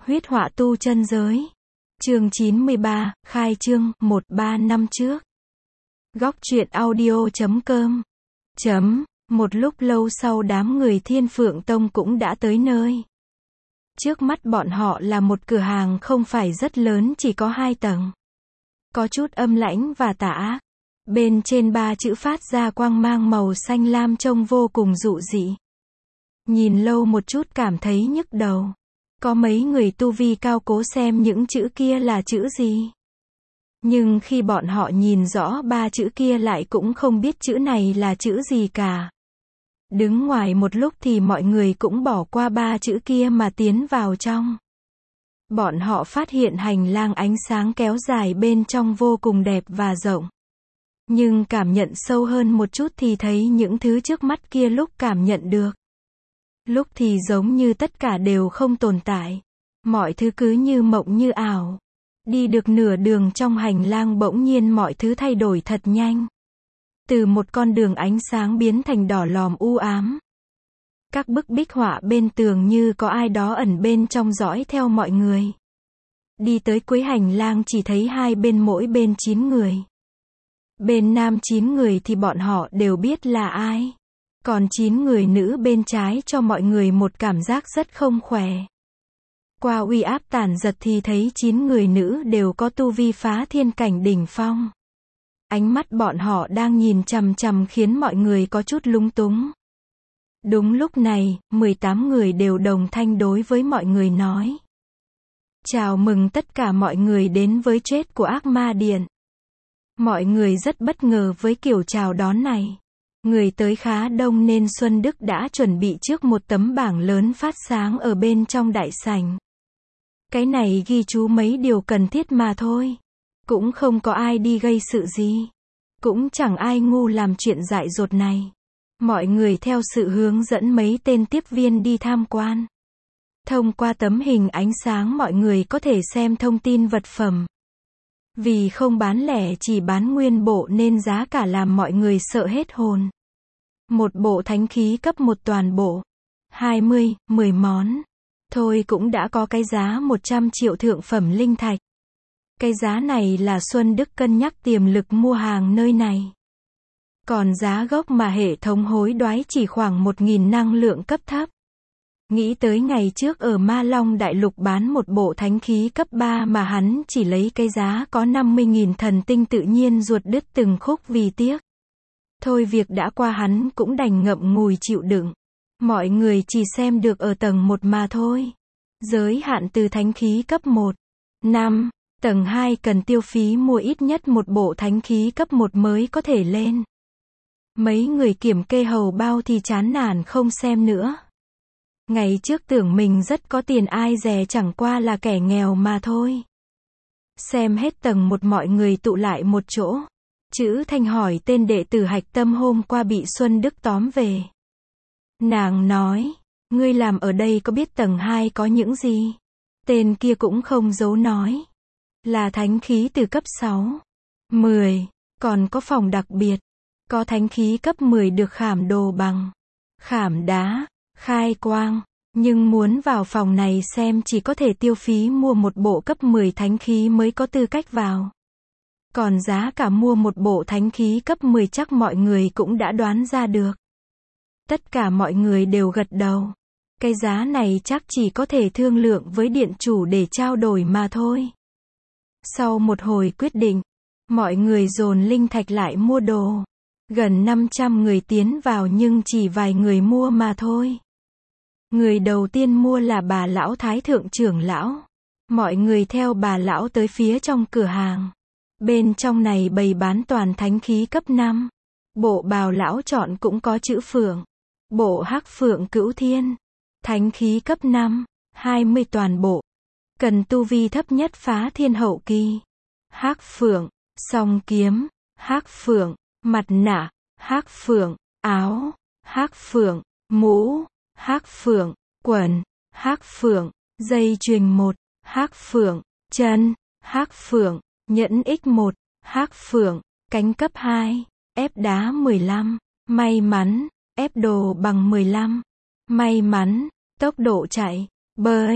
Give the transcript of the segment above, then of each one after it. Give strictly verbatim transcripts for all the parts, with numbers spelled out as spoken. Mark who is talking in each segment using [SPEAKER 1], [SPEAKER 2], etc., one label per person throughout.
[SPEAKER 1] Huyết họa tu chân giới. Chương chín mươi ba, khai trương, một ba năm trước. Góc truyện audio chấm com. Chấm, một lúc lâu sau đám người Thiên Phượng Tông cũng đã tới nơi. Trước mắt bọn họ là một cửa hàng không phải rất lớn, chỉ có hai tầng. Có chút âm lãnh và tà ác. Bên trên ba chữ phát ra quang mang màu xanh lam trông vô cùng dụ dị. Nhìn lâu một chút cảm thấy nhức đầu. Có mấy người tu vi cao cố xem những chữ kia là chữ gì. Nhưng khi bọn họ nhìn rõ ba chữ kia lại cũng không biết chữ này là chữ gì cả. Đứng ngoài một lúc thì mọi người cũng bỏ qua ba chữ kia mà tiến vào trong. Bọn họ phát hiện hành lang ánh sáng kéo dài bên trong vô cùng đẹp và rộng. Nhưng cảm nhận sâu hơn một chút thì thấy những thứ trước mắt kia lúc cảm nhận được. Lúc thì giống như tất cả đều không tồn tại. Mọi thứ cứ như mộng như ảo. Đi được nửa đường trong hành lang bỗng nhiên mọi thứ thay đổi thật nhanh. Từ một con đường ánh sáng biến thành đỏ lòm u ám. Các bức bích họa bên tường như có ai đó ẩn bên trong dõi theo mọi người. Đi tới cuối hành lang chỉ thấy hai bên mỗi bên chín người. Bên nam chín người thì bọn họ đều biết là ai. Còn chín người nữ bên trái cho mọi người một cảm giác rất không khỏe. Qua uy áp tàn giật thì thấy chín người nữ đều có tu vi phá thiên cảnh đỉnh phong. Ánh mắt bọn họ đang nhìn chằm chằm khiến mọi người có chút lúng túng. Đúng lúc này, mười tám người đều đồng thanh đối với mọi người nói. Chào mừng tất cả mọi người đến với chết của ác ma điện. Mọi người rất bất ngờ với kiểu chào đón này. Người tới khá đông nên Xuân Đức đã chuẩn bị trước một tấm bảng lớn phát sáng ở bên trong đại sảnh. Cái này ghi chú mấy điều cần thiết mà thôi. Cũng không có ai đi gây sự gì. Cũng chẳng ai ngu làm chuyện dại dột này. Mọi người theo sự hướng dẫn mấy tên tiếp viên đi tham quan. Thông qua tấm hình ánh sáng mọi người có thể xem thông tin vật phẩm. Vì không bán lẻ chỉ bán nguyên bộ nên giá cả làm mọi người sợ hết hồn. Một bộ thánh khí cấp một toàn bộ. hai mươi, mười món. Thôi cũng đã có cái giá một trăm triệu thượng phẩm linh thạch. Cái giá này là Xuân Đức cân nhắc tiềm lực mua hàng nơi này. Còn giá gốc mà hệ thống hối đoái chỉ khoảng một nghìn năng lượng cấp thấp. Nghĩ tới ngày trước ở Ma Long Đại Lục bán một bộ thánh khí cấp ba mà hắn chỉ lấy cái giá có năm mươi nghìn thần tinh, tự nhiên ruột đứt từng khúc vì tiếc. Thôi việc đã qua hắn cũng đành ngậm ngùi chịu đựng. Mọi người chỉ xem được ở tầng một mà thôi. Giới hạn từ thánh khí cấp một. năm. Tầng hai cần tiêu phí mua ít nhất một bộ thánh khí cấp một mới có thể lên. Mấy người kiểm kê hầu bao thì chán nản không xem nữa. Ngày trước tưởng mình rất có tiền, ai dè chẳng qua là kẻ nghèo mà thôi. Xem hết tầng một mọi người tụ lại một chỗ. Chữ Thanh hỏi tên đệ tử Hạch Tâm hôm qua bị Xuân Đức tóm về. Nàng nói, ngươi làm ở đây có biết tầng hai có những gì? Tên kia cũng không giấu nói. Là thánh khí từ cấp sáu, mười, còn có phòng đặc biệt. Có thánh khí cấp mười được khảm đồ bằng, khảm đá, khai quang. Nhưng muốn vào phòng này xem chỉ có thể tiêu phí mua một bộ cấp mười thánh khí mới có tư cách vào. Còn giá cả mua một bộ thánh khí cấp mười chắc mọi người cũng đã đoán ra được. Tất cả mọi người đều gật đầu. Cái giá này chắc chỉ có thể thương lượng với điện chủ để trao đổi mà thôi. Sau một hồi quyết định, mọi người dồn linh thạch lại mua đồ. Gần năm trăm người tiến vào nhưng chỉ vài người mua mà thôi. Người đầu tiên mua là bà lão Thái thượng trưởng lão. Mọi người theo bà lão tới phía trong cửa hàng. Bên trong này bày bán toàn thánh khí cấp năm. Bộ bào lão chọn cũng có chữ Phượng. Bộ Hắc Phượng Cửu Thiên. Thánh khí cấp năm, hai mươi toàn bộ. Cần tu vi thấp nhất phá thiên hậu kỳ. Hắc Phượng, song kiếm, Hắc Phượng, mặt nạ, Hắc Phượng, áo, Hắc Phượng, mũ, Hắc Phượng, quần, Hắc Phượng, dây chuyền một, Hắc Phượng, chân, Hắc Phượng, nhẫn x một, Hắc Phượng, cánh cấp hai, ép đá mười lăm, may mắn, ép đồ bằng mười lăm, may mắn, tốc độ chạy, bơi,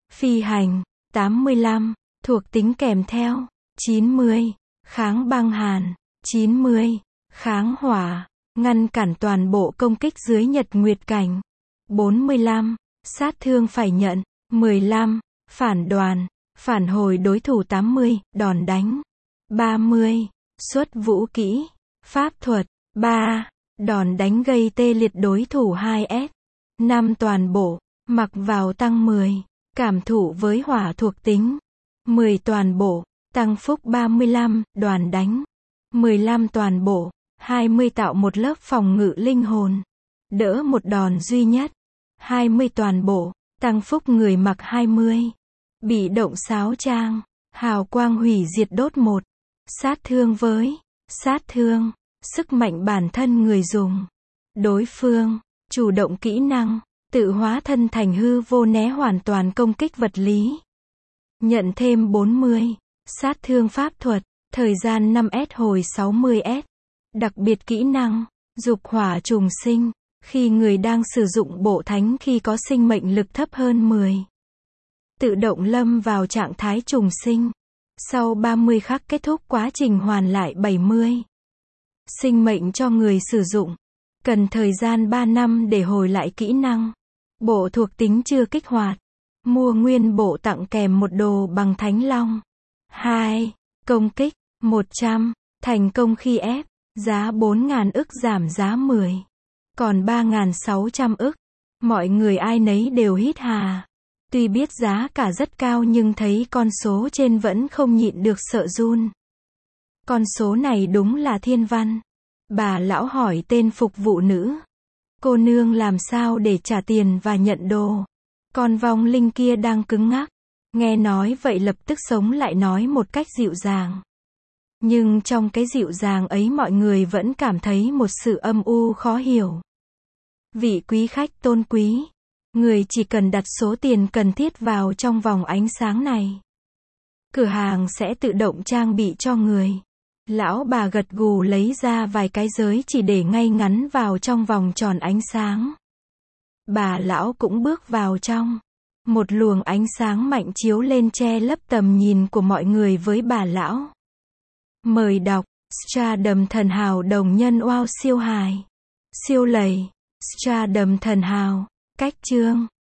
[SPEAKER 1] Phi hành, tám mươi lăm. Thuộc tính kèm theo, chín mươi. Kháng băng hàn, chín mươi. Kháng hỏa, ngăn cản toàn bộ công kích dưới nhật nguyệt cảnh, bốn mươi lăm. Sát thương phải nhận, mười lăm. Phản đoàn, phản hồi đối thủ tám mươi. Đòn đánh, ba mươi. Xuất vũ kỹ, pháp thuật, ba. Đòn đánh gây tê liệt đối thủ hai S. năm. Toàn bộ, mặc vào tăng mười. Cảm thụ với hỏa thuộc tính, mười. Toàn bộ, tăng phúc ba mươi lăm. Đoàn đánh, mười lăm. Toàn bộ, hai mươi. Tạo một lớp phòng ngự linh hồn, đỡ một đòn duy nhất, hai mươi. Toàn bộ, tăng phúc người mặc hai mươi. Bị động sáo trang, hào quang hủy diệt đốt một. Sát thương với, sát thương, sức mạnh bản thân người dùng. Đối phương, chủ động kỹ năng, tự hóa thân thành hư vô né hoàn toàn công kích vật lý. Nhận thêm bốn mươi. Sát thương pháp thuật, thời gian năm S hồi sáu mươi S. Đặc biệt kỹ năng, dục hỏa trùng sinh, khi người đang sử dụng bộ thánh khi có sinh mệnh lực thấp hơn mười. Tự động lâm vào trạng thái trùng sinh. Sau ba mươi khắc kết thúc quá trình hoàn lại bảy mươi. Sinh mệnh cho người sử dụng. Cần thời gian ba năm để hồi lại kỹ năng. Bộ thuộc tính chưa kích hoạt. Mua nguyên bộ tặng kèm một đồ bằng Thánh Long. hai. Công kích, một trăm. Thành công khi ép. Giá bốn nghìn ức giảm giá mười. Còn ba nghìn sáu trăm ức. Mọi người ai nấy đều hít hà. Tuy biết giá cả rất cao nhưng thấy con số trên vẫn không nhịn được sợ run. Con số này đúng là thiên văn. Bà lão hỏi tên phục vụ nữ. Cô nương làm sao để trả tiền và nhận đồ? Con vong linh kia đang cứng ngắc. Nghe nói vậy lập tức sống lại nói một cách dịu dàng. Nhưng trong cái dịu dàng ấy mọi người vẫn cảm thấy một sự âm u khó hiểu. Vị quý khách tôn quý, người chỉ cần đặt số tiền cần thiết vào trong vòng ánh sáng này. Cửa hàng sẽ tự động trang bị cho người. Lão bà gật gù lấy ra vài cái giới chỉ để ngay ngắn vào trong vòng tròn ánh sáng. Bà lão cũng bước vào trong. Một luồng ánh sáng mạnh chiếu lên che lấp tầm nhìn của mọi người với bà lão. Mời đọc, Stardom thần hào đồng nhân wow siêu hài. Siêu lầy, Stardom thần hào, cách chương.